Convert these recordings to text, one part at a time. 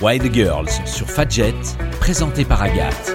Wild Girls sur Fadjet, présenté par Agathe.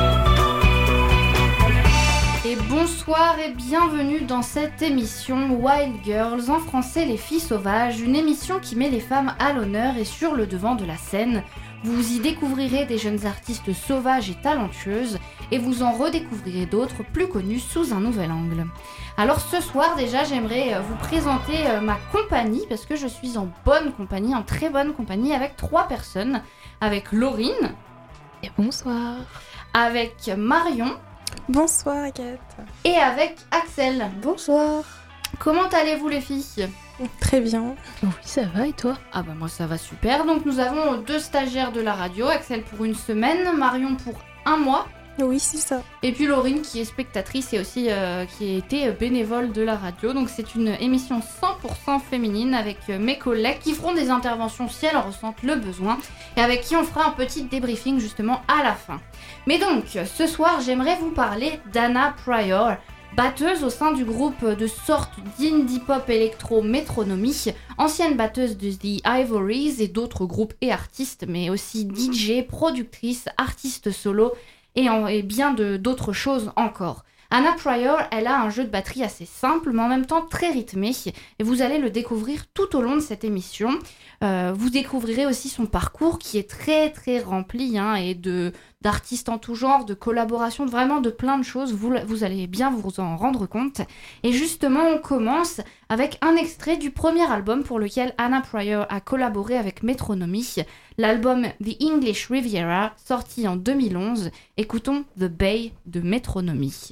Et bonsoir et bienvenue dans cette émission Wild Girls, en français les filles sauvages, une émission qui met les femmes à l'honneur et sur le devant de la scène. Vous y découvrirez des jeunes artistes sauvages et talentueuses et vous en redécouvrirez d'autres plus connus sous un nouvel angle. Alors ce soir déjà j'aimerais vous présenter ma compagnie parce que je suis en bonne compagnie, en très bonne compagnie avec 3 personnes, avec Laurine. Et bonsoir. Avec Marion. Bonsoir Agathe. Et avec Axel. Bonsoir. Comment allez-vous les filles ? Très bien. Oui, ça va et toi ? Ah bah moi ça va super. Donc nous avons 2 stagiaires de la radio, Axel pour une semaine, Marion pour 1 mois. Oui, c'est ça. Et puis Laurine qui est spectatrice et aussi qui a été bénévole de la radio. Donc c'est une émission 100% féminine avec mes collègues qui feront des interventions si elles en ressentent le besoin et avec qui on fera un petit débriefing justement à la fin. Mais donc ce soir j'aimerais vous parler d'Anna Pryor, batteuse au sein du groupe de sorte d'indie pop électro Metronomy, ancienne batteuse de The Ivories et d'autres groupes et artistes, mais aussi DJ, productrice, artiste solo et bien d'autres choses encore. Anna Pryor, elle a un jeu de batterie assez simple, mais en même temps très rythmé, et vous allez le découvrir tout au long de cette émission. Vous découvrirez aussi son parcours qui est très très rempli et d'artistes en tout genre, de collaborations, vraiment de plein de choses, vous allez bien vous en rendre compte. Et justement, on commence avec un extrait du premier album pour lequel Anna Pryor a collaboré avec Metronomy, l'album The English Riviera, sorti en 2011. Écoutons The Bay de Metronomy.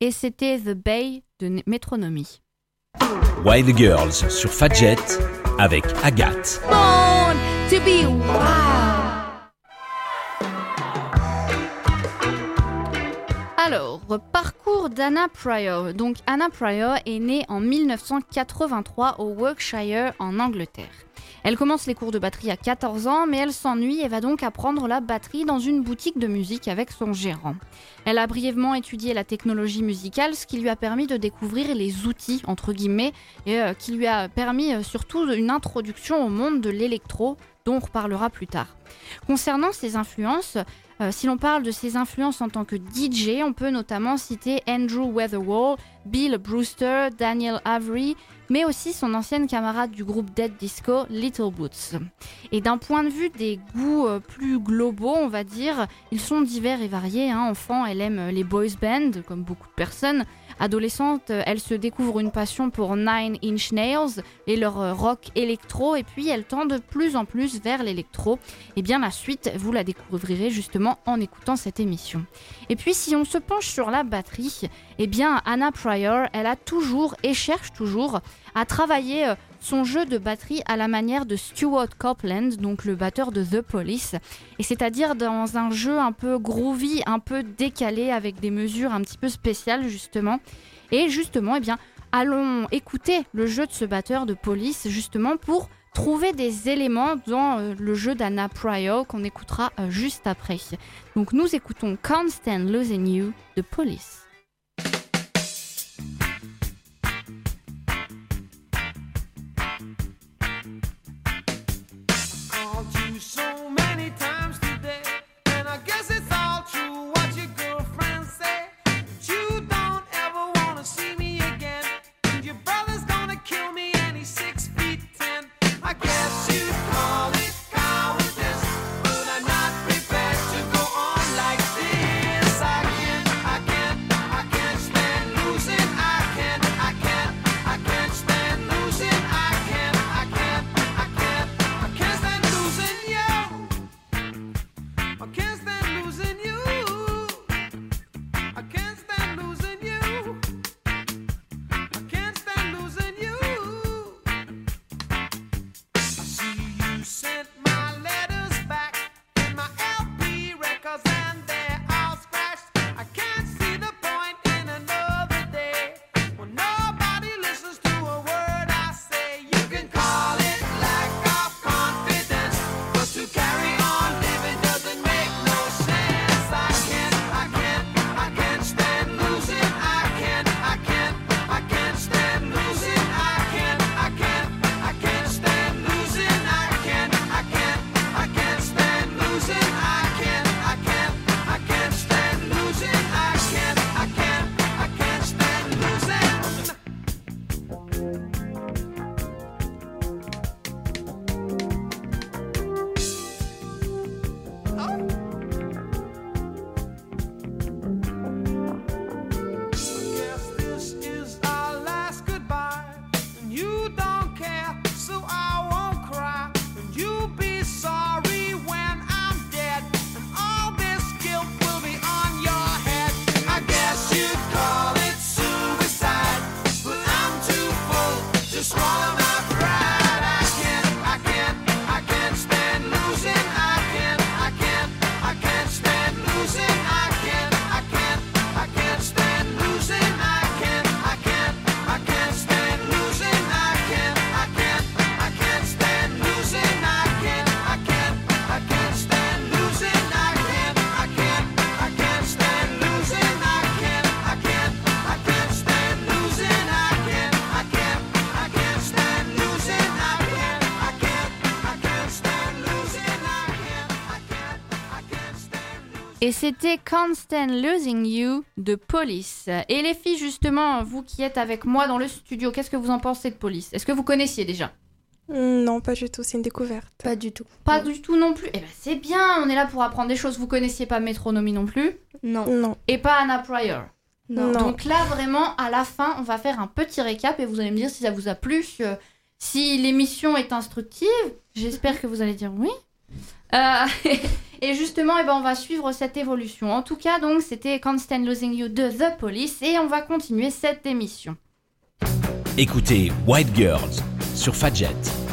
Et c'était The Bay de Metronomy. Wild Girls sur Fadjet avec Agathe. Born to be wild. Alors, parcours d'Anna Pryor. Donc, Anna Pryor est née en 1983 au Warwickshire en Angleterre. Elle commence les cours de batterie à 14 ans, mais elle s'ennuie et va donc apprendre la batterie dans une boutique de musique avec son gérant. Elle a brièvement étudié la technologie musicale, ce qui lui a permis de découvrir les outils, entre guillemets, et qui lui a permis surtout une introduction au monde de l'électro, dont on reparlera plus tard. Concernant ses influences, si l'on parle de ses influences en tant que DJ, on peut notamment citer Andrew Weatherall, Bill Brewster, Daniel Avery, mais aussi son ancienne camarade du groupe Dead Disco, Little Boots. Et d'un point de vue des goûts plus globaux, on va dire, ils sont divers et variés. Enfant, elle aime les boys bands, comme beaucoup de personnes. Adolescente, elle se découvre une passion pour Nine Inch Nails et leur rock électro, et puis elle tend de plus en plus vers l'électro. Et bien la suite, vous la découvrirez justement en écoutant cette émission. Et puis si on se penche sur la batterie, eh bien Anna Pryor, elle a toujours et cherche toujours à travailler son jeu de batterie à la manière de Stuart Copeland, donc le batteur de The Police, et c'est-à-dire dans un jeu un peu groovy, un peu décalé, avec des mesures un petit peu spéciales justement. Et justement, eh bien, allons écouter le jeu de ce batteur de Police justement pour trouver des éléments dans le jeu d'Anna Pryor qu'on écoutera juste après. Donc nous écoutons Can't Stand Losing You de Police. Et c'était Can't Stand Losing You de Police. Et les filles, justement, vous qui êtes avec moi dans le studio, qu'est-ce que vous en pensez de Police ? Est-ce que vous connaissiez déjà ? Non, pas du tout, c'est une découverte. Pas du tout. Pas du tout non plus. Eh ben c'est bien, on est là pour apprendre des choses. Vous connaissiez pas Metronomy non plus ? Non. Et pas Anna Pryor ? Non. Donc là, vraiment, à la fin, on va faire un petit récap et vous allez me dire si ça vous a plu, si l'émission est instructive. J'espère que vous allez dire oui. Et justement, on va suivre cette évolution. En tout cas, donc, c'était Can't Stand Losing You de The Police et on va continuer cette émission. Écoutez White Girls sur Fadjet.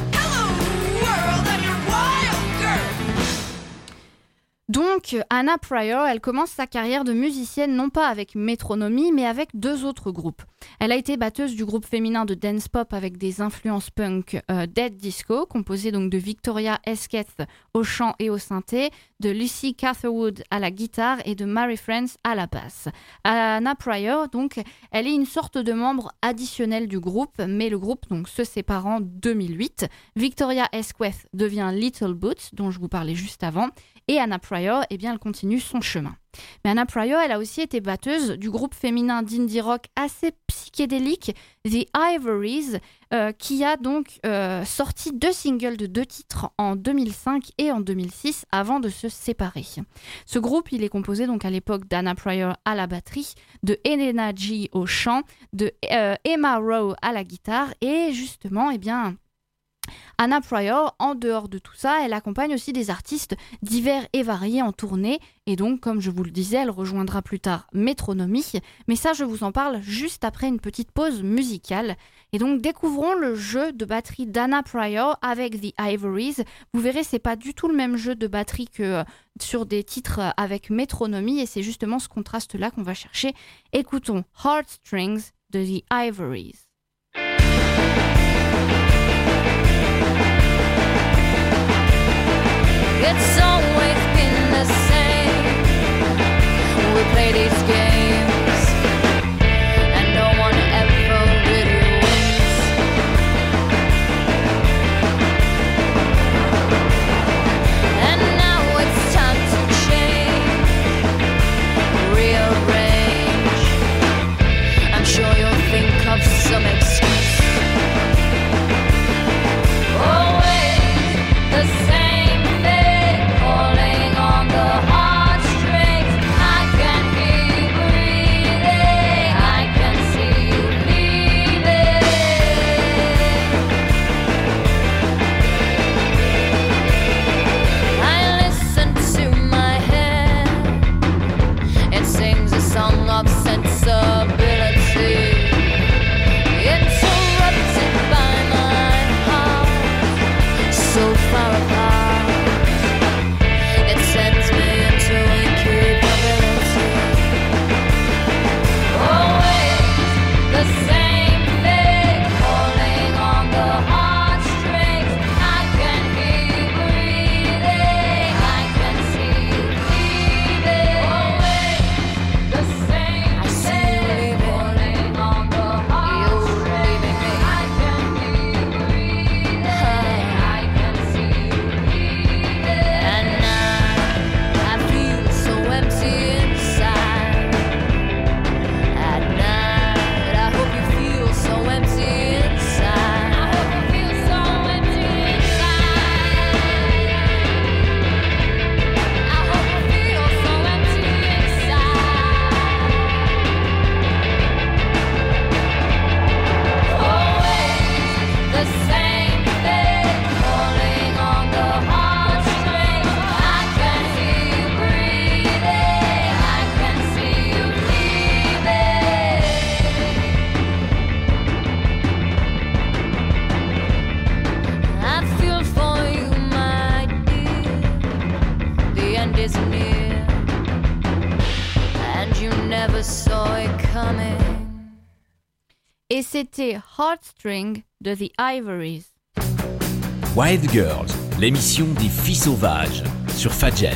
Donc, Anna Pryor, elle commence sa carrière de musicienne non pas avec Metronomy, mais avec 2 autres groupes. Elle a été batteuse du groupe féminin de dance pop avec des influences punk Dead Disco, composé donc de Victoria Esketh au chant et au synthé, de Lucy Catherwood à la guitare et de Mary France à la basse. Anna Pryor, donc, elle est une sorte de membre additionnel du groupe, mais le groupe donc se sépare en 2008. Victoria Esketh devient Little Boots, dont je vous parlais juste avant, et Anna Pryor, elle continue son chemin. Mais Anna Pryor, elle a aussi été batteuse du groupe féminin d'indie rock assez psychédélique, The Ivories, qui a donc sorti 2 singles de 2 titres en 2005 et en 2006 avant de se séparer. Ce groupe, il est composé donc à l'époque d'Anna Pryor à la batterie, de Elena G au chant, de Emma Rowe à la guitare et justement, Anna Pryor, en dehors de tout ça, elle accompagne aussi des artistes divers et variés en tournée. Et donc, comme je vous le disais, elle rejoindra plus tard Metronomy. Mais ça, je vous en parle juste après une petite pause musicale. Et donc, découvrons le jeu de batterie d'Anna Pryor avec The Ivories. Vous verrez, c'est pas du tout le même jeu de batterie que sur des titres avec Metronomy. Et c'est justement ce contraste-là qu'on va chercher. Écoutons Heartstrings de The Ivories. It's always been the same. We play these games and no one ever really wins. And now it's time to change, rearrange. I'm sure you'll think of some excuse. Always the same. Et c'était Heartstring de The Ivories. Wild Girls, l'émission des filles sauvages sur Fadjet.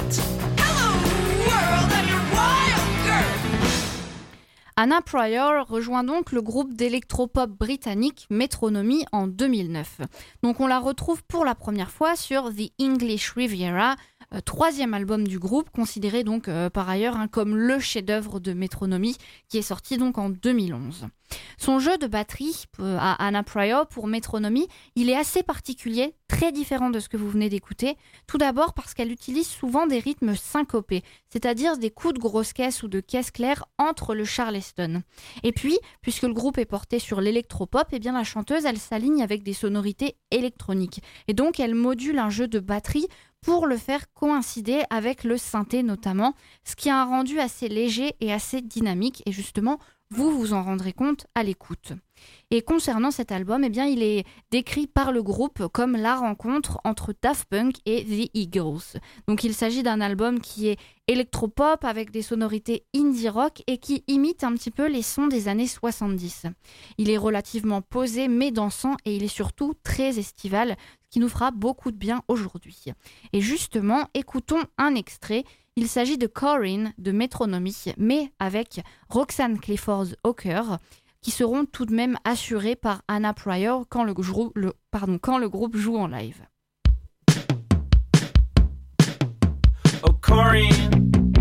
Anna Pryor rejoint donc le groupe d'électropop britannique Metronomy en 2009. Donc on la retrouve pour la première fois sur The English Riviera, 3e album du groupe, considéré donc par ailleurs comme le chef-d'œuvre de Metronomy, qui est sorti donc en 2011. Son jeu de batterie à Anna Pryor pour Metronomy, il est assez particulier, très différent de ce que vous venez d'écouter. Tout d'abord parce qu'elle utilise souvent des rythmes syncopés, c'est-à-dire des coups de grosse caisse ou de caisse claire entre le charleston. Et puis, puisque le groupe est porté sur l'électropop, eh bien la chanteuse, elle s'aligne avec des sonorités électroniques. Et donc, elle module un jeu de batterie pour le faire coïncider avec le synthé notamment, ce qui a un rendu assez léger et assez dynamique. Et justement, vous vous en rendrez compte à l'écoute. Et concernant cet album, eh bien, il est décrit par le groupe comme la rencontre entre Daft Punk et The Eagles. Donc il s'agit d'un album qui est électropop avec des sonorités indie rock et qui imite un petit peu les sons des années 70. Il est relativement posé mais dansant et il est surtout très estival, ce qui nous fera beaucoup de bien aujourd'hui. Et justement, écoutons un extrait. Il s'agit de Corinne de Metronomy, mais avec Roxanne Clifford au cœur, qui seront tout de même assurés par Anna Pryor quand le groupe joue en live. Oh, Corinne,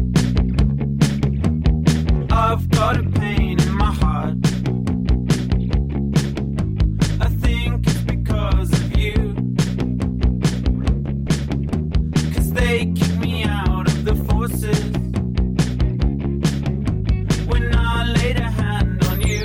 I've got a pain in my heart. I think it's because of you. 'Cause they kick me out of the forces when I laid a hand on you.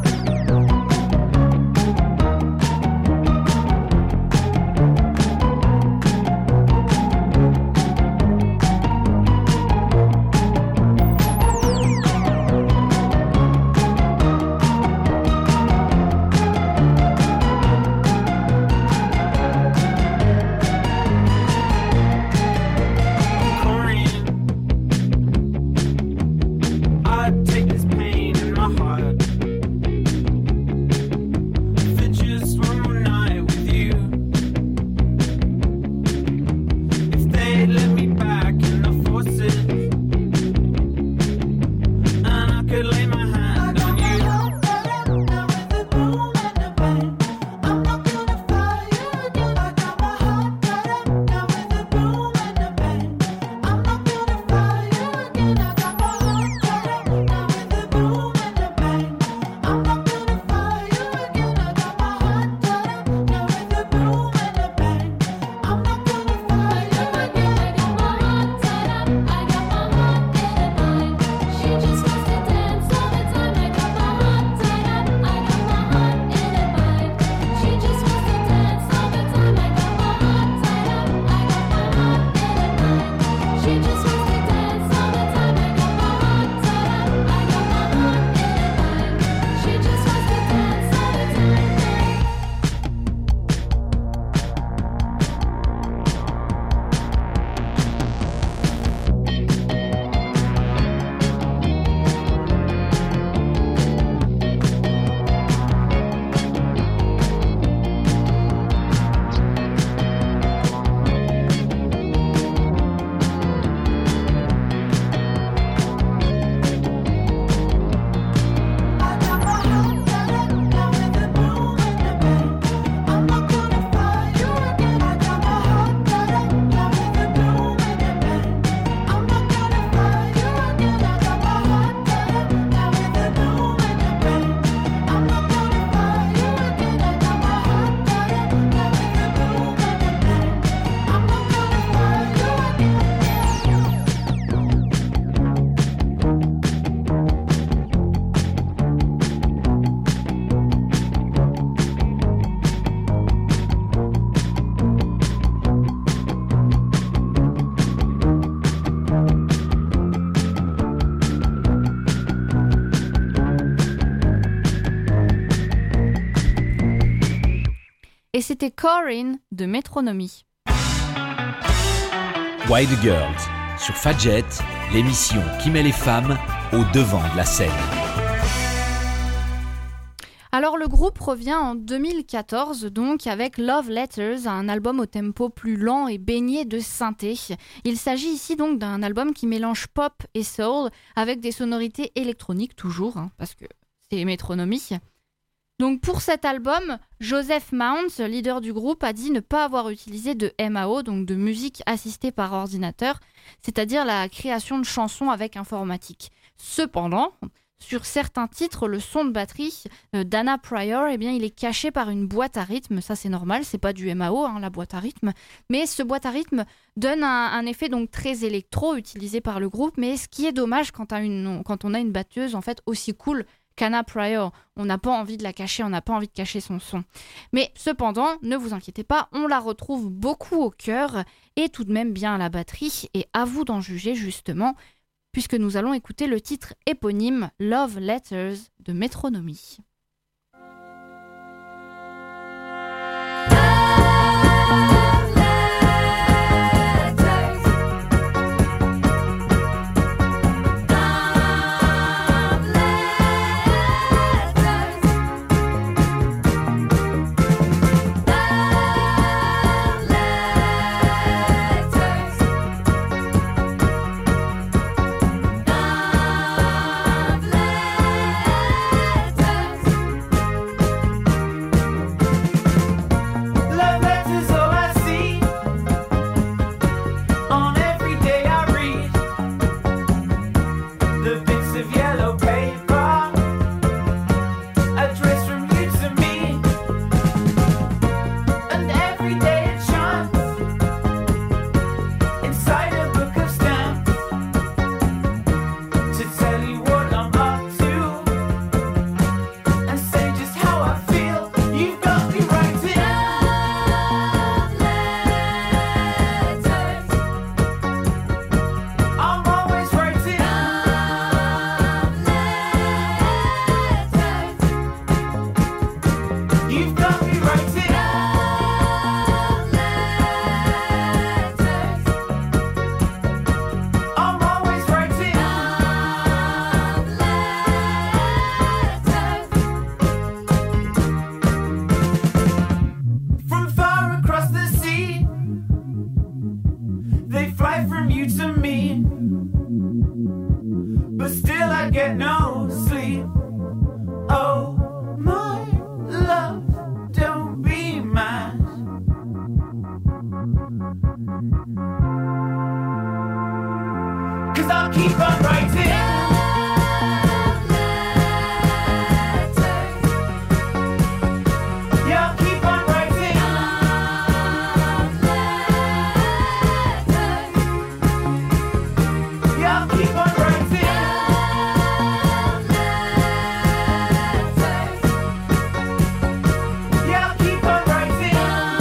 Et c'était Corinne de Metronomy. Why the Girls, sur Fadjet, l'émission qui met les femmes au devant de la scène. Alors le groupe revient en 2014 donc avec Love Letters, un album au tempo plus lent et baigné de synthé. Il s'agit ici donc d'un album qui mélange pop et soul avec des sonorités électroniques toujours, parce que c'est Metronomy. Donc pour cet album, Joseph Mounds, leader du groupe, a dit ne pas avoir utilisé de MAO, donc de musique assistée par ordinateur, c'est-à-dire la création de chansons avec informatique. Cependant, sur certains titres, le son de batterie d'Anna Pryor, eh bien, il est caché par une boîte à rythme. Ça, c'est normal, c'est pas du MAO, la boîte à rythme. Mais ce boîte à rythme donne un effet donc très électro utilisé par le groupe. Mais ce qui est dommage quand on a une batteuse en fait aussi cool qu'Anna Pryor. On n'a pas envie de la cacher, on n'a pas envie de cacher son son. Mais cependant, ne vous inquiétez pas, on la retrouve beaucoup au chœur et tout de même bien à la batterie. Et à vous d'en juger justement, puisque nous allons écouter le titre éponyme Love Letters de Métronomie. Love letters, all I see. On every day I read the bits of yellow paper addressed from you to me. And every day it shines inside a book of stamps to tell you what I'm up to and say just how I feel. You've got me writing. I'm always writing. You've got me writing. I'm always writing. From far across the sea, they fly from you to me. But still I get no sleep. Oh, my love, don't be mad. 'Cause I'll keep on writing. Yeah, I'll keep on writing. Yeah, I'll keep on writing. Yeah, I'll keep on writing.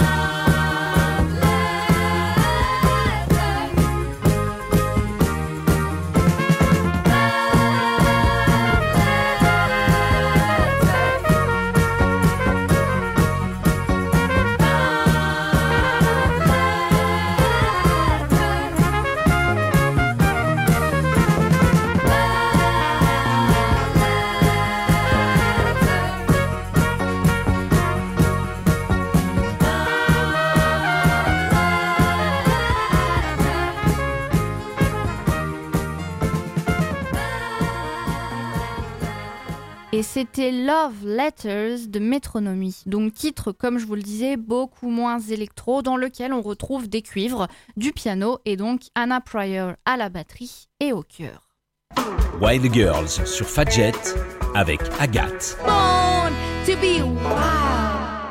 Et c'était Love Letters de Métronomie. Donc titre, comme je vous le disais, beaucoup moins électro, dans lequel on retrouve des cuivres, du piano et donc Anna Pryor à la batterie et au chœur. Wild Girls sur Fadjet avec Agathe. Born to be wild.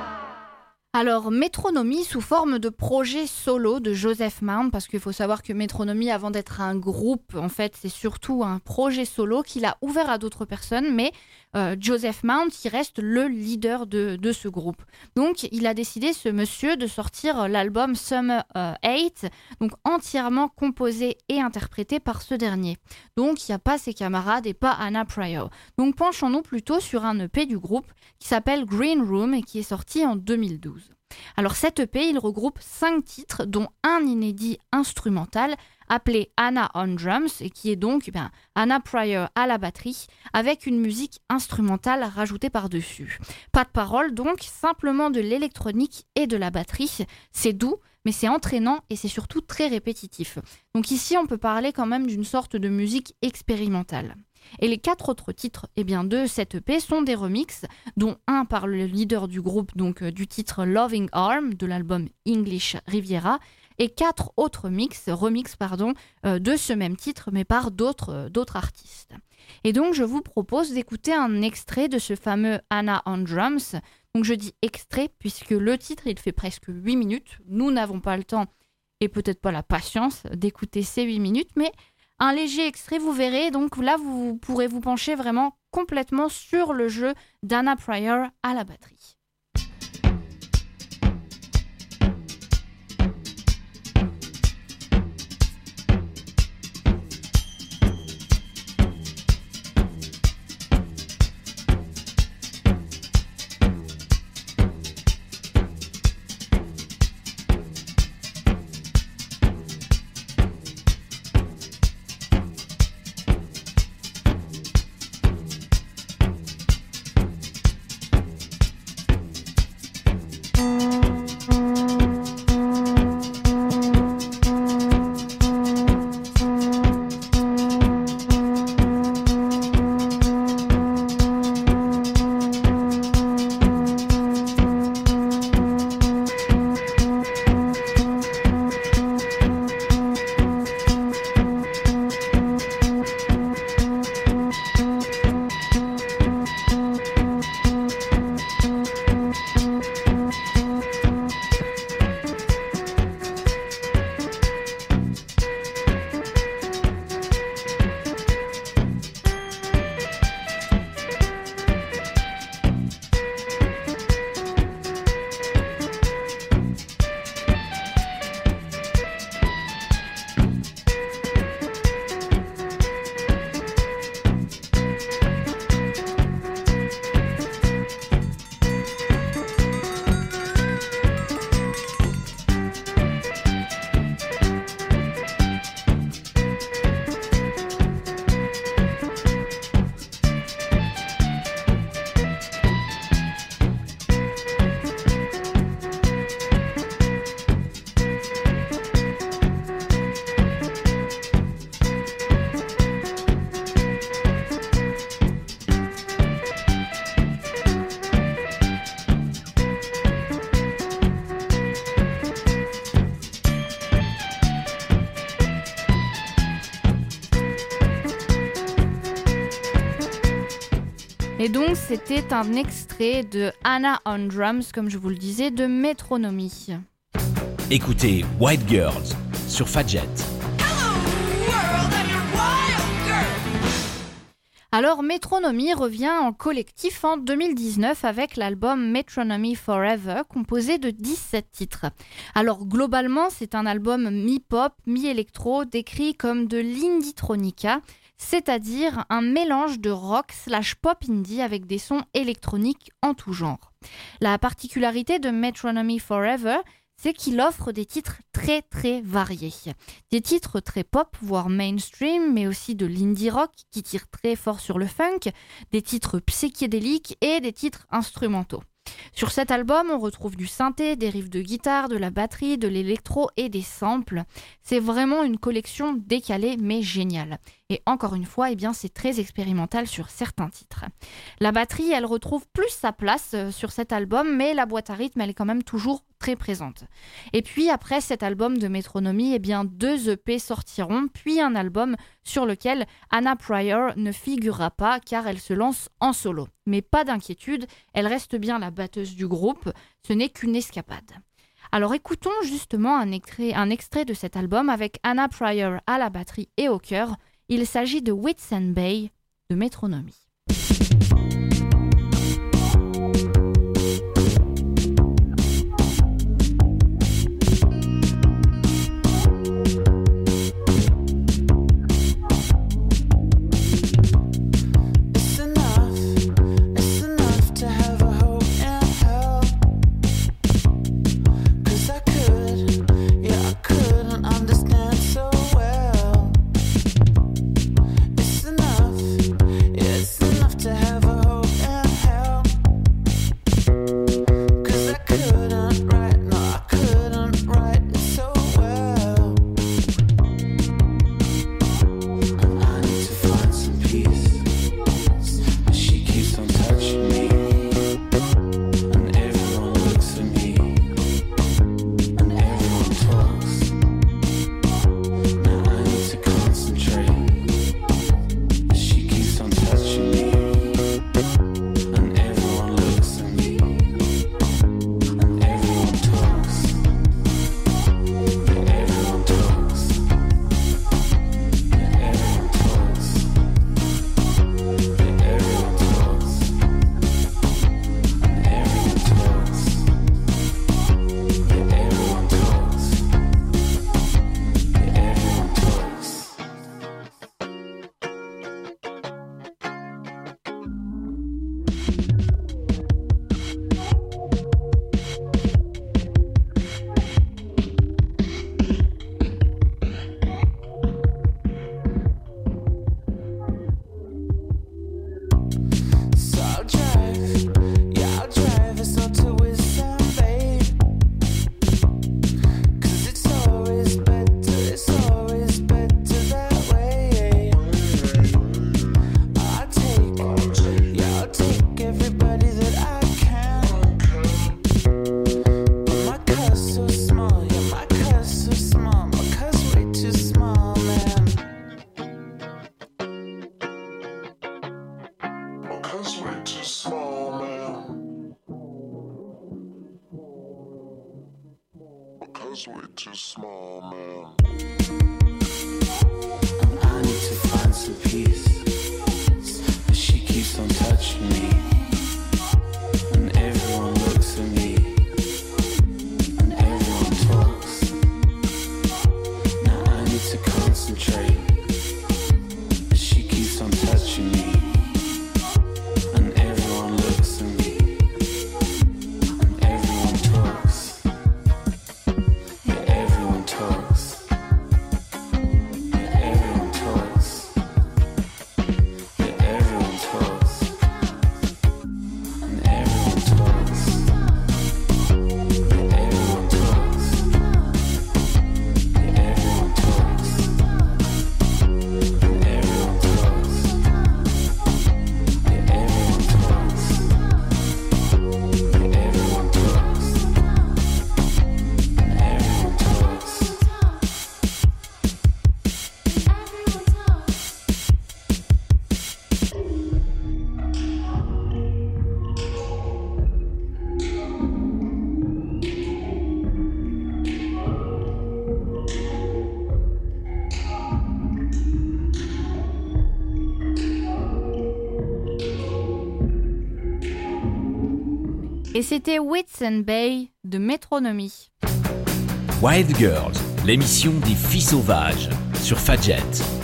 Alors, Métronomie sous forme de projet solo de Joseph Mount, parce qu'il faut savoir que Métronomie, avant d'être un groupe, en fait, c'est surtout un projet solo qu'il a ouvert à d'autres personnes, mais Joseph Mount, il reste le leader de ce groupe. Donc, il a décidé, ce monsieur, de sortir l'album Summer 8, donc entièrement composé et interprété par ce dernier. Donc, il n'y a pas ses camarades et pas Anna Pryor. Donc, penchons-nous plutôt sur un EP du groupe qui s'appelle Green Room et qui est sorti en 2012. Alors cet EP, il regroupe 5 titres, dont un inédit instrumental appelé Anna on Drums, et qui est donc Anna Pryor à la batterie, avec une musique instrumentale rajoutée par-dessus. Pas de paroles donc, simplement de l'électronique et de la batterie. C'est doux, mais c'est entraînant et c'est surtout très répétitif. Donc ici, on peut parler quand même d'une sorte de musique expérimentale. Et les 4 autres titres de cette EP sont des remixes, dont un par le leader du groupe, donc du titre Loving Arm de l'album English Riviera, et 4 autres remixes de ce même titre, mais par d'autres artistes. Et donc je vous propose d'écouter un extrait de ce fameux Anna on Drums. Donc je dis extrait puisque le titre il fait presque 8 minutes. Nous n'avons pas le temps et peut-être pas la patience d'écouter ces 8 minutes, mais Un léger extrait, vous verrez, donc là vous pourrez vous pencher vraiment complètement sur le jeu d'Anna Pryor à la batterie. Et donc c'était un extrait de Anna on Drums, comme je vous le disais, de Métronomie. Écoutez White Girls sur Fadjet. Alors Métronomie revient en collectif en 2019 avec l'album Metronomy Forever, composé de 17 titres. Alors globalement, c'est un album mi-pop, mi-électro, décrit comme de l'indie-tronica, c'est-à-dire un mélange de rock / pop indie avec des sons électroniques en tout genre. La particularité de Metronomy Forever, c'est qu'il offre des titres très très variés. Des titres très pop, voire mainstream, mais aussi de l'indie rock qui tire très fort sur le funk, des titres psychédéliques et des titres instrumentaux. Sur cet album, on retrouve du synthé, des riffs de guitare, de la batterie, de l'électro et des samples. C'est vraiment une collection décalée mais géniale. Et encore une fois, c'est très expérimental sur certains titres. La batterie, elle retrouve plus sa place sur cet album, mais la boîte à rythme, elle est quand même toujours très présente. Et puis après cet album de Métronomie, 2 EP sortiront, puis un album sur lequel Anna Pryor ne figurera pas car elle se lance en solo. Mais pas d'inquiétude, elle reste bien la batteuse du groupe, ce n'est qu'une escapade. Alors écoutons justement un extrait de cet album avec Anna Pryor à la batterie et au chœur. Il s'agit de Whitsun Bay de Métronomie. It's concentrate. She keeps on touching me, and everyone looks at me, and everyone talks. Yeah, everyone talks. Yeah, everyone talks. Yeah, everyone talks. And everyone talks. Yeah, everyone talks. Yeah, everyone talks. And everyone talks. Yeah, everyone talks. Yeah, everyone talks. And everyone talks. Et c'était Wits and Bay de Métronomie. Wild Girls, l'émission des filles sauvages sur Fadjet.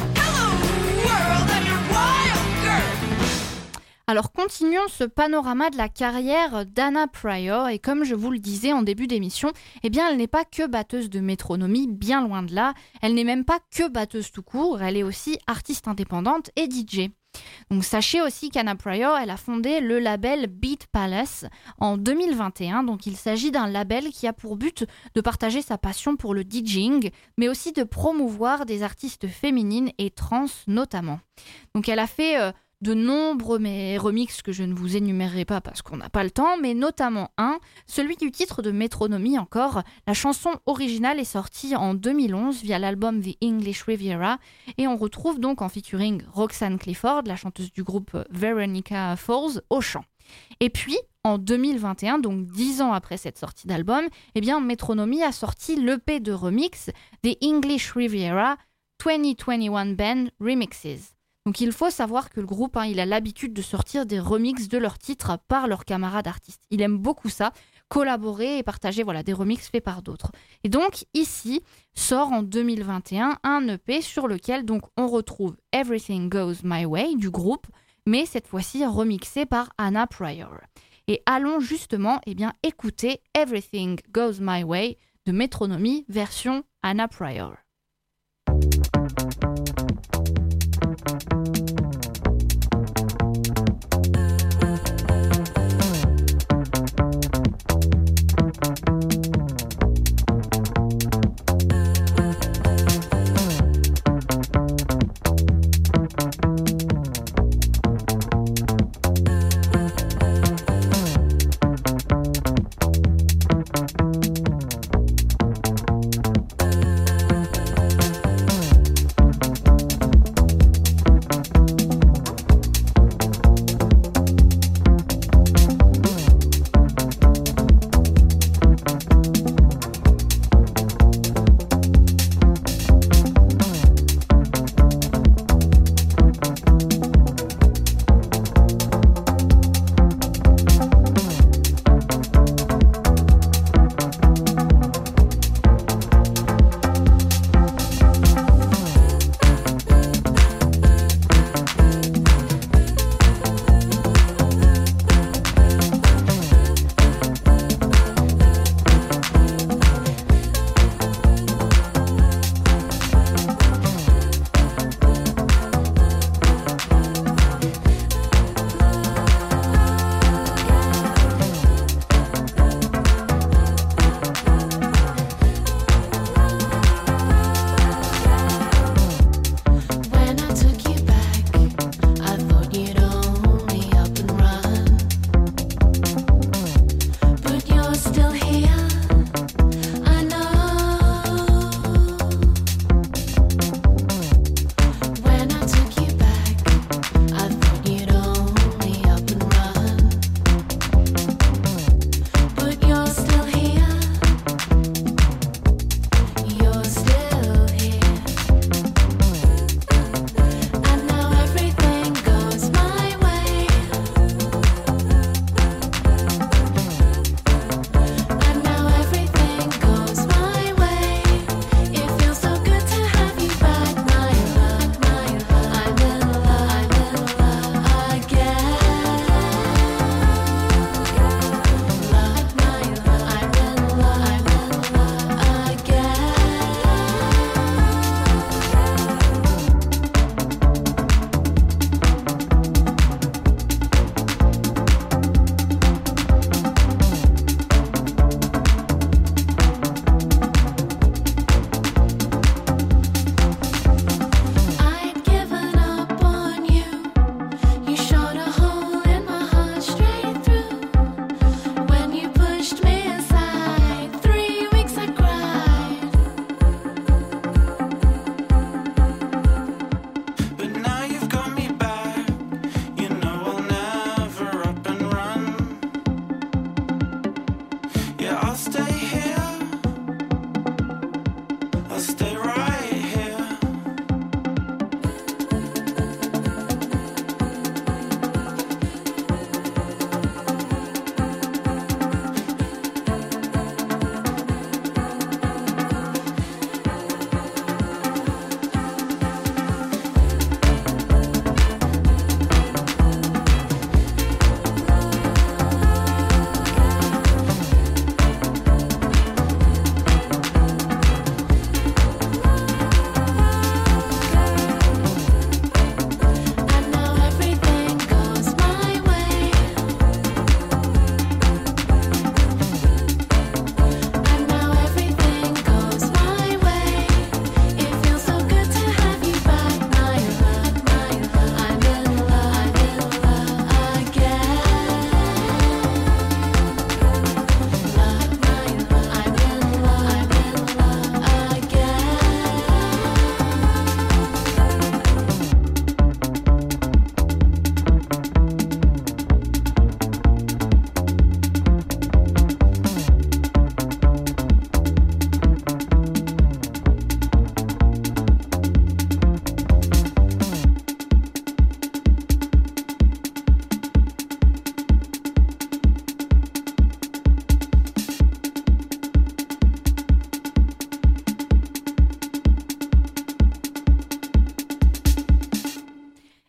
Alors continuons ce panorama de la carrière d'Anna Pryor et comme je vous le disais en début d'émission, eh bien elle n'est pas que batteuse de métronomie, bien loin de là, elle n'est même pas que batteuse tout court, elle est aussi artiste indépendante et DJ. Donc sachez aussi qu'Anna Pryor, elle a fondé le label Beat Palace en 2021, donc il s'agit d'un label qui a pour but de partager sa passion pour le DJing, mais aussi de promouvoir des artistes féminines et trans notamment. Donc elle a fait de nombreux remixes que je ne vous énumérerai pas parce qu'on n'a pas le temps, mais notamment celui du titre de Métronomie encore. La chanson originale est sortie en 2011 via l'album The English Riviera et on retrouve donc en featuring Roxanne Clifford, la chanteuse du groupe Veronica Falls, au chant. Et puis, en 2021, donc 10 ans après cette sortie d'album, eh bien Métronomie a sorti l'EP de remix The English Riviera 2021 Band Remixes. Donc il faut savoir que le groupe, il a l'habitude de sortir des remixes de leurs titres par leurs camarades artistes. Il aime beaucoup ça, collaborer et partager des remixes faits par d'autres. Et donc ici sort en 2021 un EP sur lequel donc on retrouve Everything Goes My Way du groupe, mais cette fois-ci remixé par Anna Pryor. Et allons justement écouter Everything Goes My Way de Métronomie version Anna Pryor.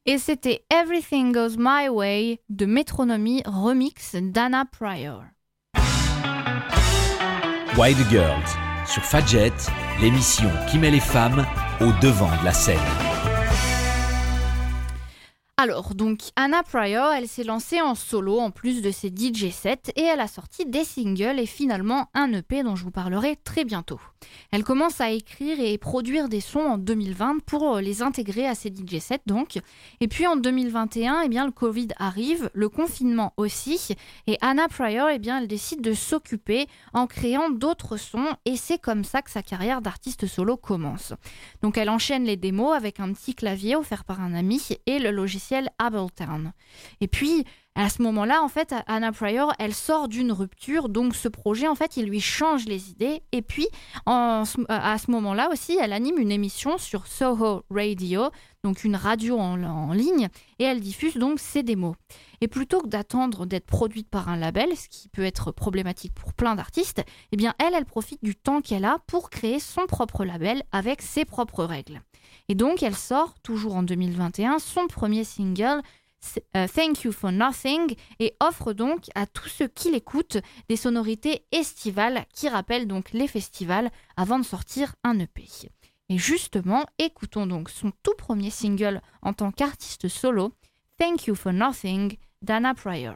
Et c'était Everything Goes My Way de Metronomy remix d'Anna Pryor. Wild Girls sur Fadjet, l'émission qui met les femmes au devant de la scène. Alors, donc, Anna Pryor, elle s'est lancée en solo en plus de ses DJ sets et elle a sorti des singles et finalement un EP dont je vous parlerai très bientôt. Elle commence à écrire et produire des sons en 2020 pour les intégrer à ses DJ sets donc. Et puis en 2021, eh bien, le Covid arrive, le confinement aussi, et Anna Pryor, eh bien, elle décide de s'occuper en créant d'autres sons et c'est comme ça que sa carrière d'artiste solo commence. Donc elle enchaîne les démos avec un petit clavier offert par un ami et le logiciel Ableton. Et puis à ce moment-là, en fait, Anna Pryor, elle sort d'une rupture, donc ce projet, en fait, il lui change les idées. Et puis, à ce moment-là aussi, elle anime une émission sur Soho Radio, donc une radio en ligne, et elle diffuse donc ses démos. Et plutôt que d'attendre d'être produite par un label, ce qui peut être problématique pour plein d'artistes, eh bien, elle profite du temps qu'elle a pour créer son propre label avec ses propres règles. Et donc, elle sort, toujours en 2021, son premier single, Thank You for Nothing, et offre donc à tous ceux qui l'écoutent des sonorités estivales qui rappellent donc les festivals avant de sortir un EP. Et justement, écoutons donc son tout premier single en tant qu'artiste solo, Thank You for Nothing d'Anna Pryor.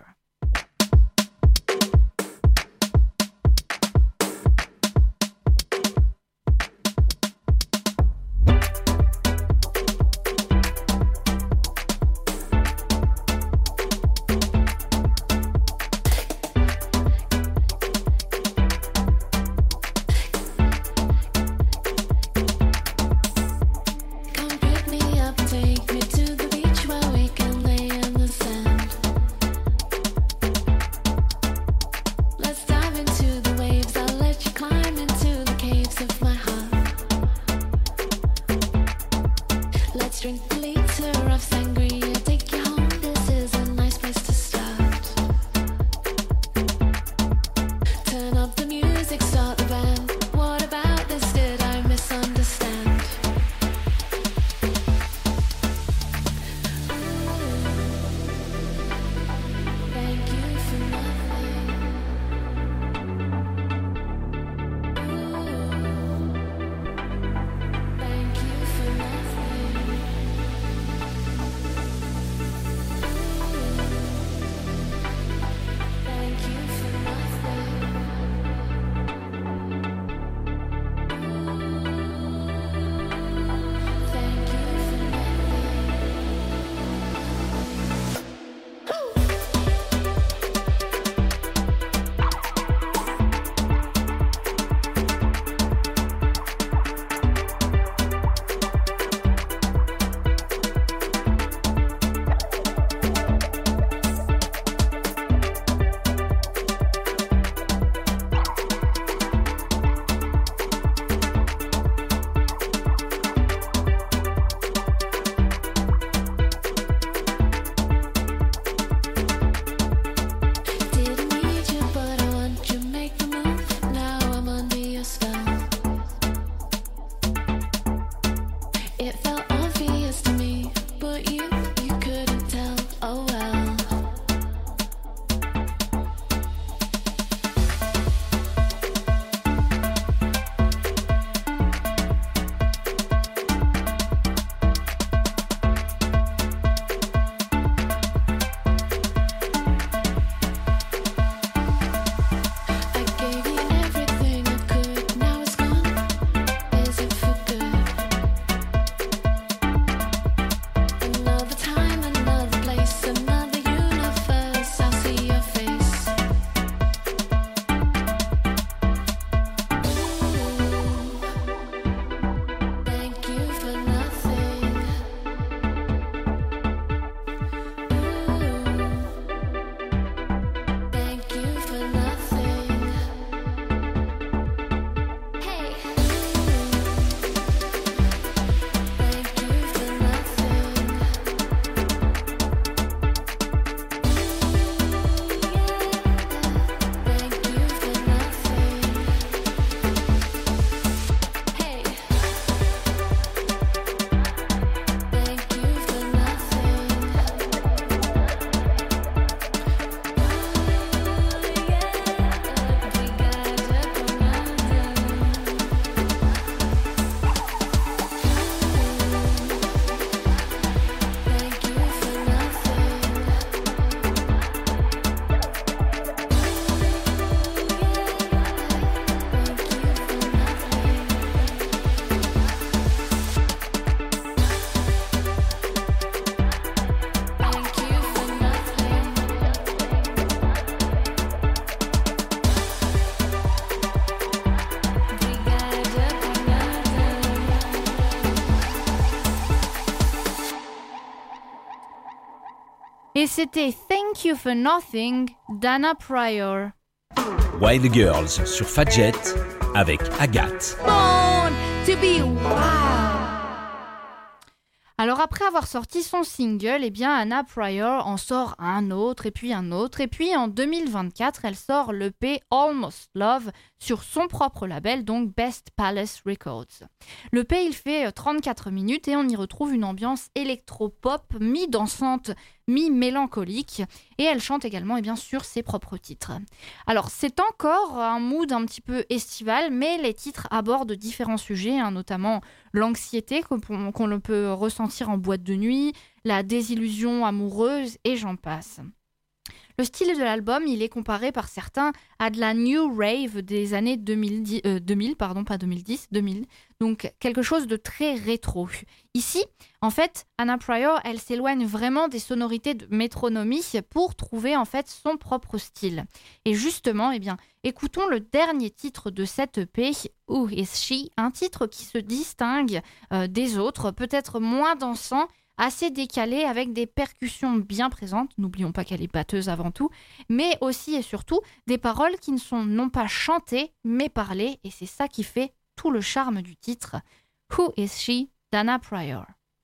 Et c'était Thank You for Nothing d'Anna Pryor. Wild Girls sur Fadjet avec Agathe. Born to be wild. Alors après avoir sorti son single, eh bien Anna Pryor en sort un autre, et puis en 2024, elle sort l'EP Almost Love sur son propre label, donc Best Palace Records. L'EP, il fait 34 minutes et on y retrouve une ambiance électro-pop, mi-dansante, mi-mélancolique, et elle chante également sur ses propres titres. Alors c'est encore un mood un petit peu estival, mais les titres abordent différents sujets, notamment l'anxiété qu'on peut ressentir en boîte de nuit, la désillusion amoureuse et j'en passe. Le style de l'album, il est comparé par certains à de la New Rave des années 2000, donc quelque chose de très rétro. Ici, en fait, Anna Pryor, elle s'éloigne vraiment des sonorités de métronomie pour trouver en fait son propre style. Et justement, écoutons le dernier titre de cette EP, Who Is She, un titre qui se distingue des autres, peut-être moins dansant, assez décalée, avec des percussions bien présentes, n'oublions pas qu'elle est batteuse avant tout, mais aussi et surtout des paroles qui ne sont non pas chantées, mais parlées, et c'est ça qui fait tout le charme du titre. Who Is She d'Anna Pryor.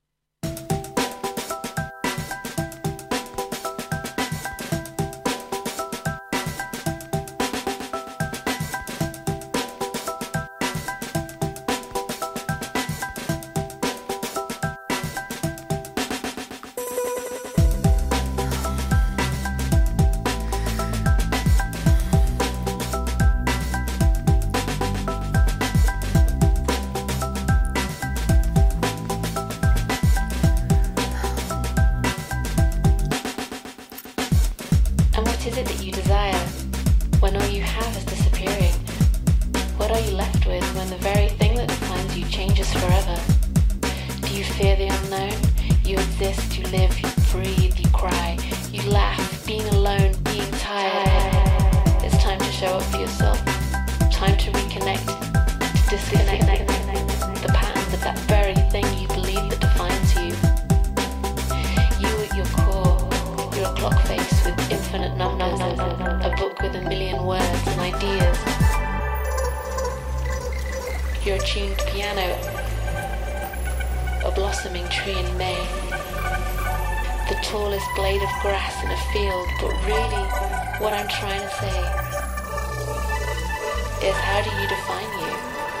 Your tuned piano, a blossoming tree in May, the tallest blade of grass in a field. But really, what I'm trying to say is, how do you define you?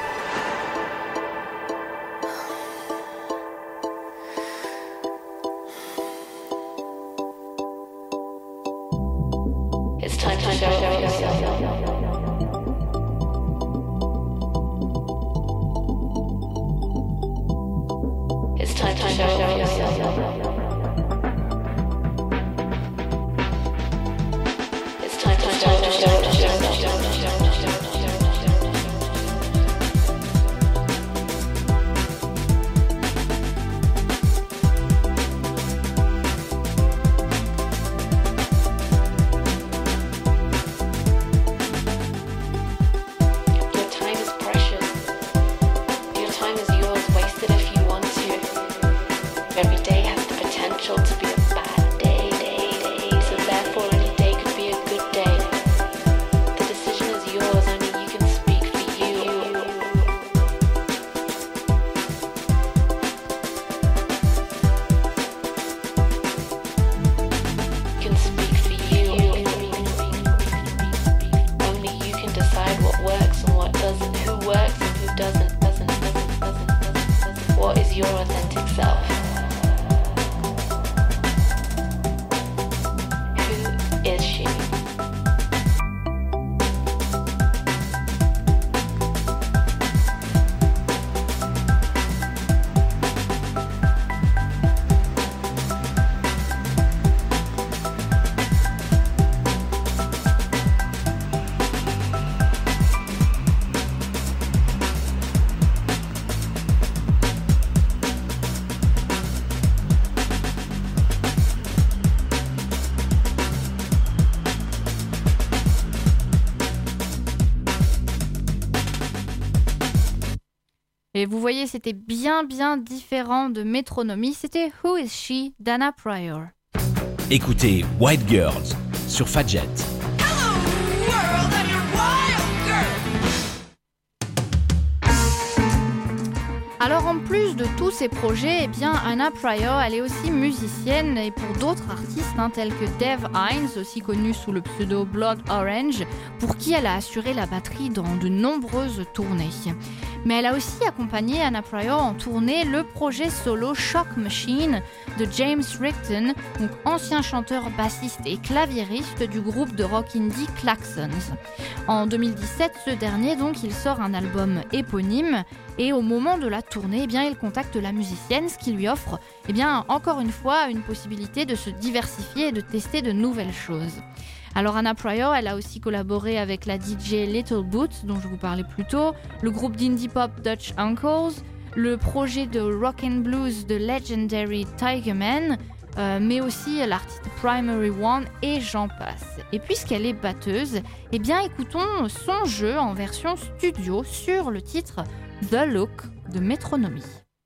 It's time to show yourself. It's time to show yourself. It's time to show yourself. Your time is precious. Your time is yours. Waste it if you want to. Every day has the potential to be a bad day. So therefore any day could be a good day. The decision is yours, only you can speak for you. You can speak for you. Only you can decide what works and what doesn't, who works and who doesn't. What is your authentic self? Who is she? Et vous voyez, c'était bien différent de Métronomie. C'était Who Is She d'Anna Pryor. Écoutez White Girls sur Fadjet. Alors en plus de tous ces projets, eh bien Anna Pryor, elle est aussi musicienne et pour d'autres artistes tels que Dave Hines, aussi connu sous le pseudo Blood Orange, pour qui elle a assuré la batterie dans de nombreuses tournées. Mais elle a aussi accompagné Anna Pryor en tournée le projet solo Shock Machine de James Rigdon, donc ancien chanteur, bassiste et claviériste du groupe de rock indie Klaxons. En 2017, ce dernier donc, il sort un album éponyme et au moment de la tournée, eh bien, il contacte la musicienne, ce qui lui offre eh bien, encore une fois une possibilité de se diversifier et de tester de nouvelles choses. Alors Anna Pryor, elle a aussi collaboré avec la DJ Little Boots, dont je vous parlais plus tôt, le groupe d'indie pop Dutch Uncles, le projet de rock and blues de Legendary Tigerman, mais aussi l'artiste Primary One et j'en passe. Et puisqu'elle est batteuse, eh bien écoutons son jeu en version studio sur le titre The Look de Métronomie.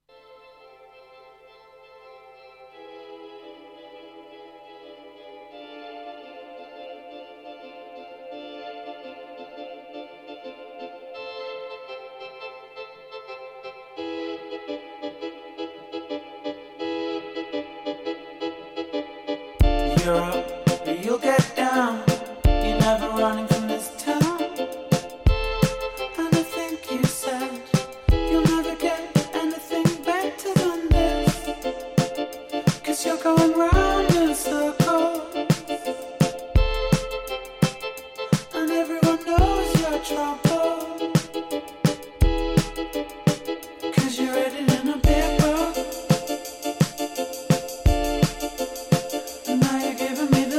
Europe, you'll get down. You're never running from this town. And I think you said you'll never get anything better than this. 'Cause you're going round in circles. And everyone knows your trouble. 'Cause you read it in a paper. And now you're giving me the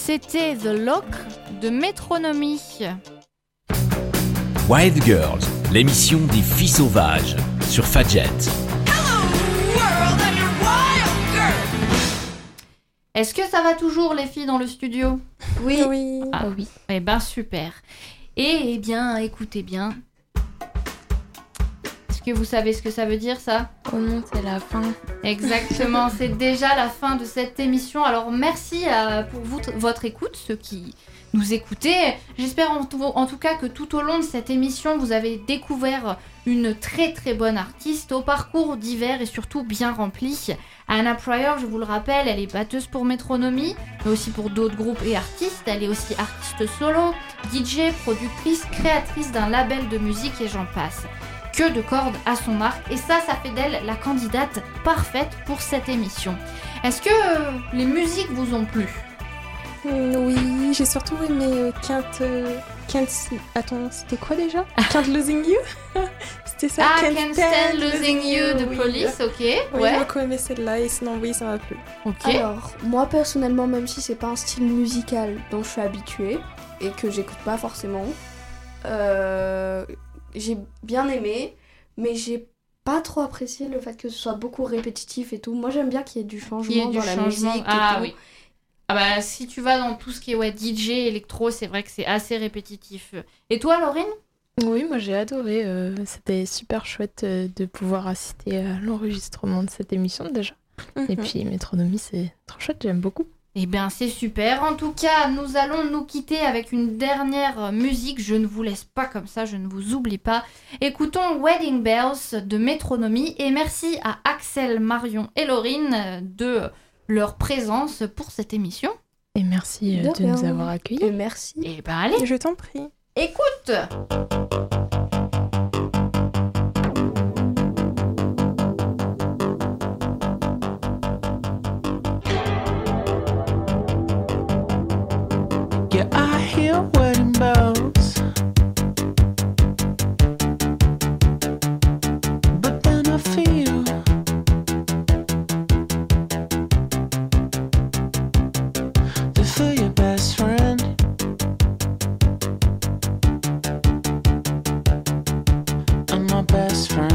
C'était The Lock de Métronomie. Wild Girls, l'émission des filles sauvages sur Fadjet. Est-ce que ça va toujours les filles dans le studio ? Oui. Oui. Ah. oui. Eh ben super. Et eh bien, écoutez bien. Est-ce que vous savez ce que ça veut dire ça ? Oh non, c'est la fin. Exactement, c'est déjà la fin de cette émission. Alors merci pour votre écoute, ceux qui nous écoutez. J'espère en tout cas que tout au long de cette émission, vous avez découvert une très très bonne artiste au parcours divers et surtout bien rempli. Anna Pryor, je vous le rappelle, elle est batteuse pour Métronomie, mais aussi pour d'autres groupes et artistes. Elle est aussi artiste solo, DJ, productrice, créatrice d'un label de musique et j'en passe. Que de cordes à son arc, et ça fait d'elle la candidate parfaite pour cette émission. Est-ce que les musiques vous ont plu ? Oui, j'ai surtout aimé Can't... Attends, c'était quoi déjà ? Can't Losing You. C'était ça. Ah, Can't Stand Losing You de oui. Police, ok. Oui, Ouais. j'ai beaucoup aimé celle-là et sinon oui, ça m'a plu. Ok. Alors, moi personnellement, même si c'est pas un style musical dont je suis habituée et que j'écoute pas forcément, j'ai bien aimé, mais j'ai pas trop apprécié le fait que ce soit beaucoup répétitif et tout. Moi j'aime bien qu'il y ait du changement dans la musique Ah et tout. oui. Ah bah si tu vas dans tout ce qui est DJ, électro, c'est vrai que c'est assez répétitif. Et toi, Laurine ? Oui, moi j'ai adoré. C'était super chouette de pouvoir assister à l'enregistrement de cette émission déjà. Et puis Métronomie, c'est trop chouette, j'aime beaucoup. Eh bien, c'est super. En tout cas, nous allons nous quitter avec une dernière musique. Je ne vous laisse pas comme ça, je ne vous oublie pas. Écoutons Wedding Bells de Métronomie. Et merci à Axel, Marion et Laurine de leur présence pour cette émission. Et merci De de rien. nous avoir accueillis. Et merci. Et ben allez, Je t'en prie. écoute! Yeah, I hear wedding bells, but then I feel to feel your best friend. And my best friend.